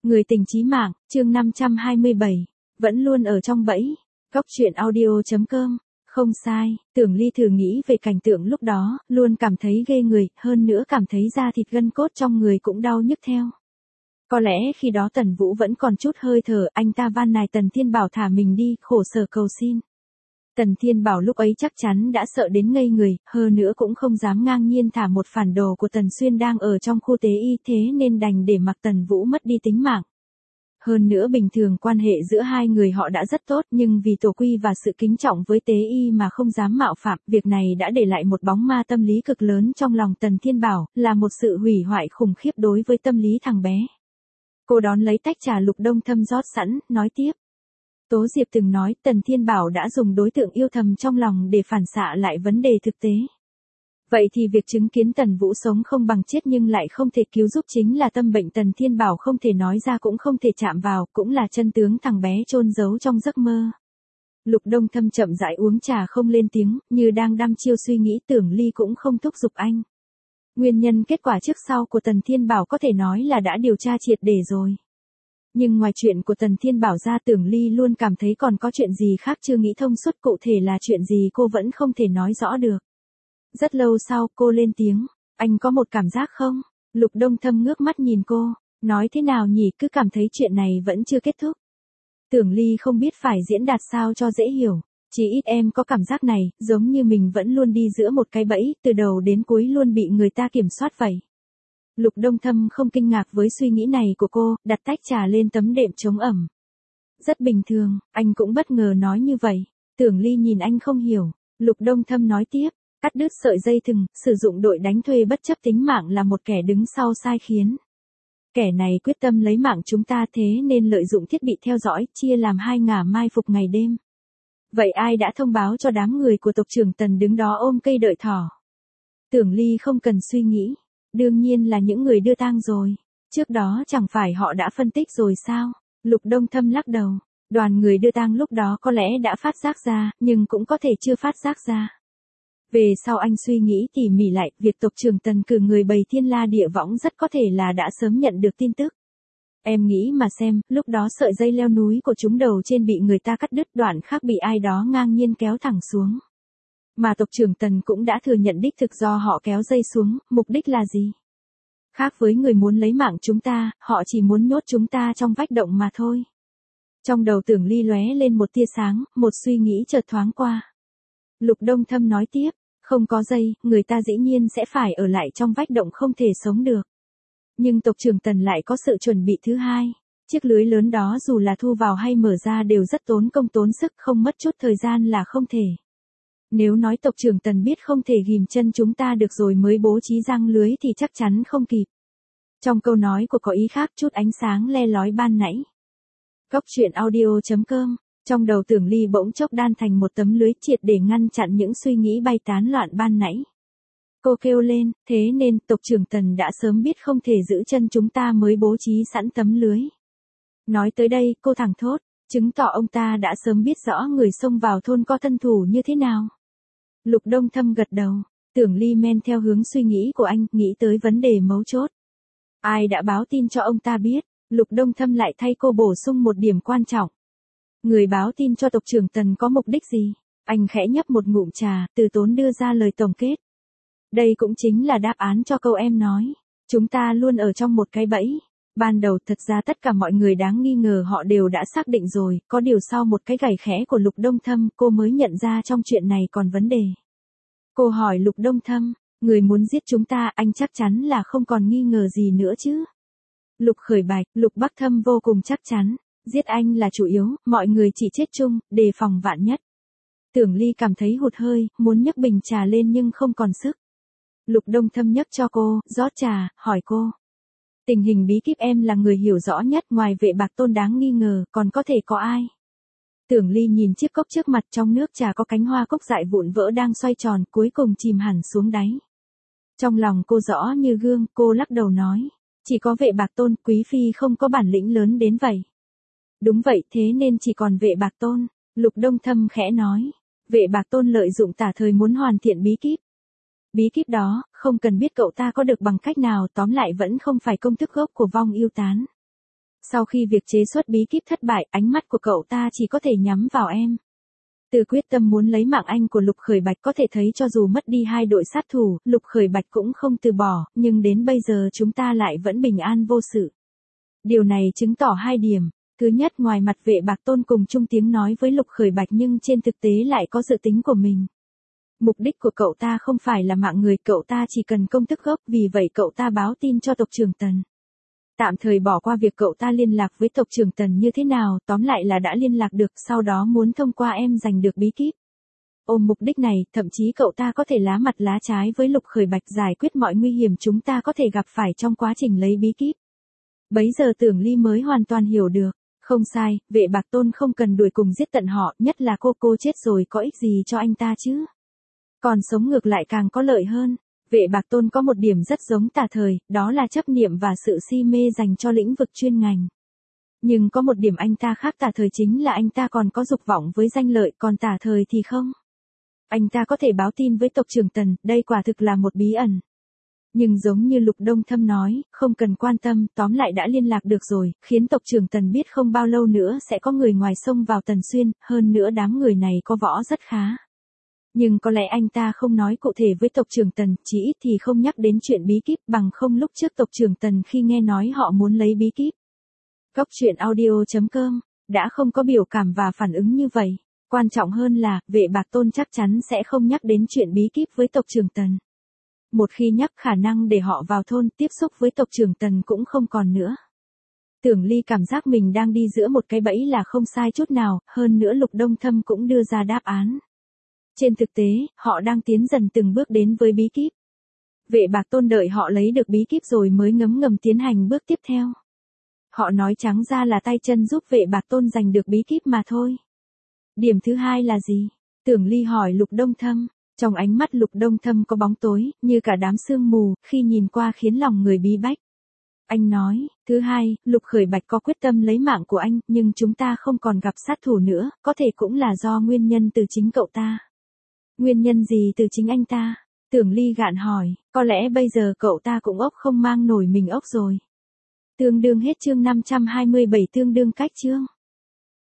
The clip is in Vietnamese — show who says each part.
Speaker 1: Người tình chí mạng, chương 527. Vẫn luôn ở trong bẫy. Góc truyện audio.com. Không sai, Tưởng Ly thử nghĩ về cảnh tượng lúc đó, luôn cảm thấy ghê người, hơn nữa cảm thấy da thịt gân cốt trong người cũng đau nhức theo. Có lẽ khi đó Tần Vũ vẫn còn chút hơi thở, anh ta van nài Tần Thiên Bảo thả mình đi, khổ sở cầu xin. Tần Thiên Bảo lúc ấy chắc chắn đã sợ đến ngây người, hơn nữa cũng không dám ngang nhiên thả một phản đồ của Tần Xuyên đang ở trong khu tế y, thế nên đành để mặc Tần Vũ mất đi tính mạng. Hơn nữa bình thường quan hệ giữa hai người họ đã rất tốt, nhưng vì tổ quy và sự kính trọng với tế y mà không dám mạo phạm, việc này đã để lại một bóng ma tâm lý cực lớn trong lòng Tần Thiên Bảo, là một sự hủy hoại khủng khiếp đối với tâm lý thằng bé. Cô đón lấy tách trà Lục Đông Thâm rót sẵn, nói tiếp. Tố Diệp từng nói Tần Thiên Bảo đã dùng đối tượng yêu thầm trong lòng để phản xạ lại vấn đề thực tế. Vậy thì việc chứng kiến Tần Vũ sống không bằng chết nhưng lại không thể cứu giúp chính là tâm bệnh Tần Thiên Bảo không thể nói ra cũng không thể chạm vào, cũng là chân tướng thằng bé chôn giấu trong giấc mơ. Lục Đông Thâm chậm rãi uống trà không lên tiếng, như đang đăm chiêu suy nghĩ. Tưởng Ly cũng không thúc giục anh. Nguyên nhân kết quả trước sau của Tần Thiên Bảo có thể nói là đã điều tra triệt để rồi. Nhưng ngoài chuyện của Tần Thiên Bảo ra, Tưởng Ly luôn cảm thấy còn có chuyện gì khác chưa nghĩ thông suốt, cụ thể là chuyện gì cô vẫn không thể nói rõ được. Rất lâu sau cô lên tiếng, anh có một cảm giác không? Lục Đông Thâm ngước mắt nhìn cô, nói thế nào nhỉ, cứ cảm thấy chuyện này vẫn chưa kết thúc. Tưởng Ly không biết phải diễn đạt sao cho dễ hiểu, chỉ ít em có cảm giác này, giống như mình vẫn luôn đi giữa một cái bẫy, từ đầu đến cuối luôn bị người ta kiểm soát vậy. Lục Đông Thâm không kinh ngạc với suy nghĩ này của cô, đặt tách trà lên tấm đệm chống ẩm. Rất bình thường, anh cũng bất ngờ nói như vậy. Tưởng Ly nhìn anh không hiểu. Lục Đông Thâm nói tiếp, cắt đứt sợi dây thừng, sử dụng đội đánh thuê bất chấp tính mạng là một kẻ đứng sau sai khiến. Kẻ này quyết tâm lấy mạng chúng ta, thế nên lợi dụng thiết bị theo dõi, chia làm hai ngả mai phục ngày đêm. Vậy ai đã thông báo cho đám người của tộc trưởng Tần đứng đó ôm cây đợi thỏ? Tưởng Ly không cần suy nghĩ. Đương nhiên là những người đưa tang rồi. Trước đó chẳng phải họ đã phân tích rồi sao? Lục Đông Thâm lắc đầu. Đoàn người đưa tang lúc đó có lẽ đã phát giác ra, nhưng cũng có thể chưa phát giác ra. Về sau anh suy nghĩ tỉ mỉ lại, việc tộc trưởng Tần cử người bày thiên la địa võng rất có thể là đã sớm nhận được tin tức. Em nghĩ mà xem, lúc đó sợi dây leo núi của chúng đầu trên bị người ta cắt đứt, đoạn khác bị ai đó ngang nhiên kéo thẳng xuống. Mà tộc trưởng Tần cũng đã thừa nhận đích thực do họ kéo dây xuống, mục đích là gì? Khác với người muốn lấy mạng chúng ta, họ chỉ muốn nhốt chúng ta trong vách động mà thôi. Trong đầu Tưởng Ly lóe lên một tia sáng, một suy nghĩ chợt thoáng qua. Lục Đông Thâm nói tiếp, không có dây, người ta dĩ nhiên sẽ phải ở lại trong vách động không thể sống được. Nhưng tộc trưởng Tần lại có sự chuẩn bị thứ hai. Chiếc lưới lớn đó dù là thu vào hay mở ra đều rất tốn công tốn sức, không mất chút thời gian là không thể. Nếu nói tộc trưởng Tần biết không thể ghim chân chúng ta được rồi mới bố trí răng lưới thì chắc chắn không kịp. Trong câu nói của có ý khác, chút ánh sáng le lói ban nãy. Góc truyện audio.com. Trong đầu Tưởng Ly bỗng chốc đan thành một tấm lưới triệt để ngăn chặn những suy nghĩ bay tán loạn ban nãy. Cô kêu lên, thế nên tộc trưởng Tần đã sớm biết không thể giữ chân chúng ta mới bố trí sẵn tấm lưới. Nói tới đây, cô thẳng thốt, chứng tỏ ông ta đã sớm biết rõ người xông vào thôn có thân thủ như thế nào. Lục Đông Thâm gật đầu, Tưởng Ly men theo hướng suy nghĩ của anh, nghĩ tới vấn đề mấu chốt. Ai đã báo tin cho ông ta biết? Lục Đông Thâm lại thay cô bổ sung một điểm quan trọng. Người báo tin cho tộc trưởng Tần có mục đích gì? Anh khẽ nhấp một ngụm trà, từ tốn đưa ra lời tổng kết. Đây cũng chính là đáp án cho câu em nói. Chúng ta luôn ở trong một cái bẫy. Ban đầu thật ra tất cả mọi người đáng nghi ngờ họ đều đã xác định rồi, có điều sau một cái gảy khẽ của Lục Đông Thâm cô mới nhận ra trong chuyện này còn vấn đề. Cô hỏi Lục Đông Thâm, người muốn giết chúng ta, anh chắc chắn là không còn nghi ngờ gì nữa chứ? Lục khởi bạch, Lục Bắc Thâm vô cùng chắc chắn, giết anh là chủ yếu, mọi người chỉ chết chung, đề phòng vạn nhất. Tưởng Ly cảm thấy hụt hơi, muốn nhấc bình trà lên nhưng không còn sức. Lục Đông Thâm nhấc cho cô, rót trà, hỏi cô. Tình hình bí kíp em là người hiểu rõ nhất, ngoài Vệ Bạc Tôn đáng nghi ngờ, còn có thể có ai? Tưởng Ly nhìn chiếc cốc trước mặt, trong nước trà có cánh hoa cúc dại vụn vỡ đang xoay tròn, cuối cùng chìm hẳn xuống đáy. Trong lòng cô rõ như gương, cô lắc đầu nói. Chỉ có Vệ Bạc Tôn, quý phi không có bản lĩnh lớn đến vậy. Đúng vậy, thế nên chỉ còn Vệ Bạc Tôn. Lục Đông Thâm khẽ nói. Vệ Bạc Tôn lợi dụng tả thời muốn hoàn thiện bí kíp. Bí kíp đó, không cần biết cậu ta có được bằng cách nào, tóm lại vẫn không phải công thức gốc của vong yêu tán. Sau khi việc chế xuất bí kíp thất bại, ánh mắt của cậu ta chỉ có thể nhắm vào em. Từ quyết tâm muốn lấy mạng anh của Lục Khởi Bạch có thể thấy cho dù mất đi hai đội sát thủ, Lục Khởi Bạch cũng không từ bỏ, nhưng đến bây giờ chúng ta lại vẫn bình an vô sự. Điều này chứng tỏ hai điểm. Thứ nhất, ngoài mặt Vệ Bạc Tôn cùng chung tiếng nói với Lục Khởi Bạch nhưng trên thực tế lại có dự tính của mình. Mục đích của cậu ta không phải là mạng người, cậu ta chỉ cần công thức gốc, vì vậy cậu ta báo tin cho tộc trưởng Tần. Tạm thời bỏ qua việc cậu ta liên lạc với tộc trưởng Tần như thế nào, tóm lại là đã liên lạc được, sau đó muốn thông qua em giành được bí kíp. Ôm mục đích này, thậm chí cậu ta có thể lá mặt lá trái với Lục Khởi Bạch giải quyết mọi nguy hiểm chúng ta có thể gặp phải trong quá trình lấy bí kíp. Bấy giờ Tưởng Ly mới hoàn toàn hiểu được. Không sai, Vệ Bạc Tôn không cần đuổi cùng giết tận họ, nhất là cô chết rồi có ích gì cho anh ta chứ. Còn sống ngược lại càng có lợi hơn. Vệ Bạc Tôn có một điểm rất giống Tả Thời, đó là chấp niệm và sự si mê dành cho lĩnh vực chuyên ngành. Nhưng có một điểm anh ta khác Tả Thời chính là anh ta còn có dục vọng với danh lợi, còn Tả Thời thì không. Anh ta có thể báo tin với tộc trưởng Tần, đây quả thực là một bí ẩn. Nhưng giống như Lục Đông Thâm nói, không cần quan tâm, tóm lại đã liên lạc được rồi, khiến tộc trưởng Tần biết không bao lâu nữa sẽ có người ngoài xông vào Tần Xuyên, hơn nữa đám người này có võ rất khá. Nhưng có lẽ anh ta không nói cụ thể với tộc trưởng Tần, chỉ ít thì không nhắc đến chuyện bí kíp, bằng không lúc trước tộc trưởng Tần khi nghe nói họ muốn lấy bí kíp. Góc truyện audio.com đã không có biểu cảm và phản ứng như vậy. Quan trọng hơn là, Vệ Bạc Tôn chắc chắn sẽ không nhắc đến chuyện bí kíp với tộc trưởng Tần. Một khi nhắc khả năng để họ vào thôn tiếp xúc với tộc trưởng Tần cũng không còn nữa. Tưởng Ly cảm giác mình đang đi giữa một cái bẫy là không sai chút nào, hơn nữa Lục Đông Thâm cũng đưa ra đáp án. Trên thực tế, họ đang tiến dần từng bước đến với bí kíp. Vệ Bạc Tôn đợi họ lấy được bí kíp rồi mới ngấm ngầm tiến hành bước tiếp theo. Họ nói trắng ra là tay chân giúp Vệ Bạc Tôn giành được bí kíp mà thôi. Điểm thứ hai là gì? Tưởng Ly hỏi Lục Đông Thâm. Trong ánh mắt Lục Đông Thâm có bóng tối, như cả đám sương mù, khi nhìn qua khiến lòng người bí bách. Anh nói, thứ hai, Lục Khởi Bạch có quyết tâm lấy mạng của anh, nhưng chúng ta không còn gặp sát thủ nữa, có thể cũng là do nguyên nhân từ chính cậu ta. Nguyên nhân gì từ chính anh ta? Tưởng Ly gạn hỏi, có lẽ bây giờ cậu ta cũng ốc không mang nổi mình ốc rồi. Tương đương hết chương 527 tương đương cách chương.